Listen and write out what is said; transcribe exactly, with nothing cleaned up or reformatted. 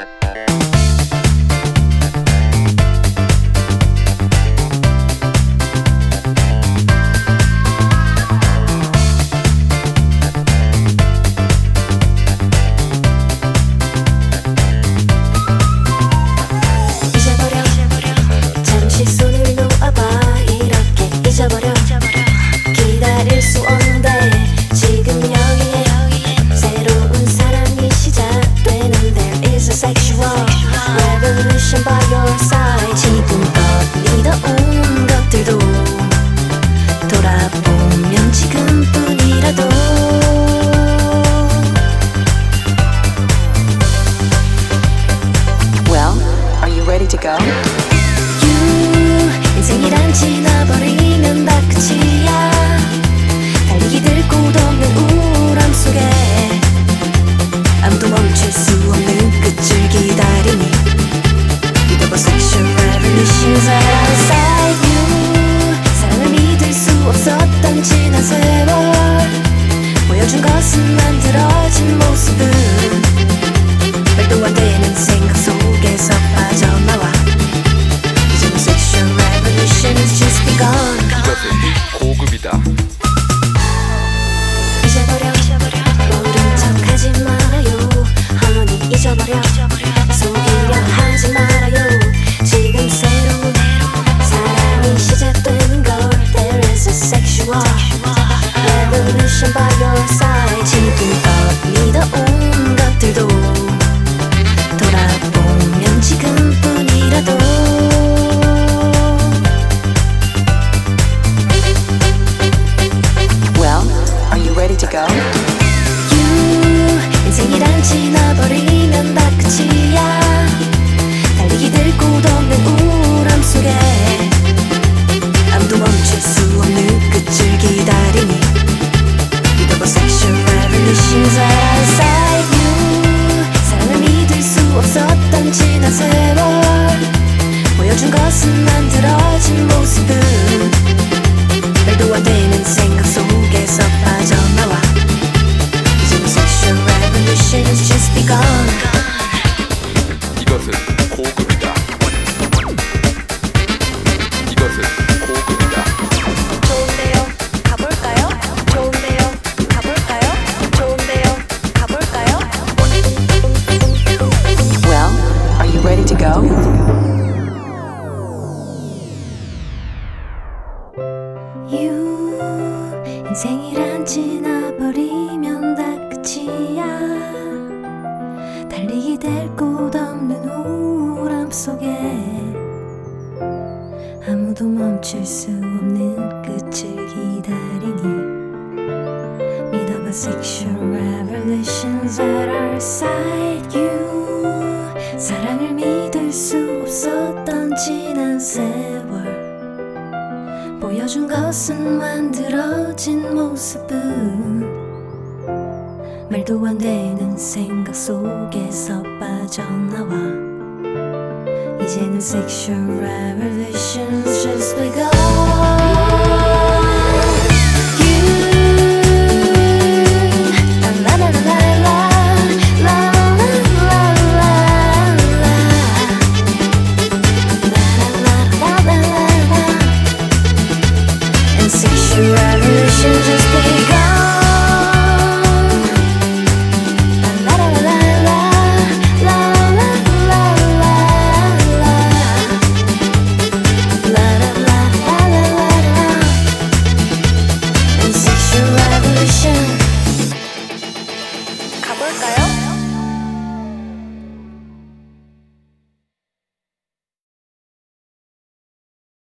기다릴 수 없는데 지금 여기에 새로운 사랑이 시작되는 There is a sexual revolution by your side. 지금껏 믿어온 것들도 돌아보면 지금뿐이라도 Well, are you ready to go? You, 인생이란 지나버리면 다 끝이야. 달리기 들 곳 없는 우울함 속에 아무도 멈출 수 없는 끝을 기다리니 믿어봐 sexual revolutions are outside you. 사랑을 믿을 수 없었던 지난 세월 보여준 것은 만들어진 모습은 말도 안 되는 생각 속에서 빠져나와 이제는 sexual revolution has just begun. 이것은 고급이다. 잊어버려 모른 척하지 말아요. honey 잊어버려 속이려 하지 말아요. 지금 새로운 사랑이 시작되는 걸 There is a sexual revolution by your side. 지금껏 믿어온 것들도 돌아보면 지금뿐이라도 Well, are you ready to go? You, 인생이란 지나버리면 다 끝이야. 달리기 들 곳 없는 우울함 속에 아무도 멈출 수 없는 끝을 기다리니 믿어봐 sexual revolutions are outside you. 사랑을 믿을 수 없었던 지난 세월 보여준 것은 만들어진 모습은 말도 안 되는 생각 속에서 빠져나와 이제는 sexual revolution has just begun. 이것은 고급이다. 이것은 고급이다. 좋은데요, 가볼까요? 좋은데요, 가볼까요? 좋은데요, 가볼까요? Well, are you ready to go? You, 인생이란 지나버리면 다 끝이야. 달리기 될 곳 없는 우울함 속에 아무도 멈출 수 없는 끝을 기다리니 믿어봐 sexual revolutions at our side. You, 사랑을 믿을 수 없었던 지난 세월 보여준 것은 만들어진 모습은 말도 안 되는 생각 속에서 빠져나와 이제는 sexual revolutions just begun. You, la la la la la la la la la la la la. And sexual revolutions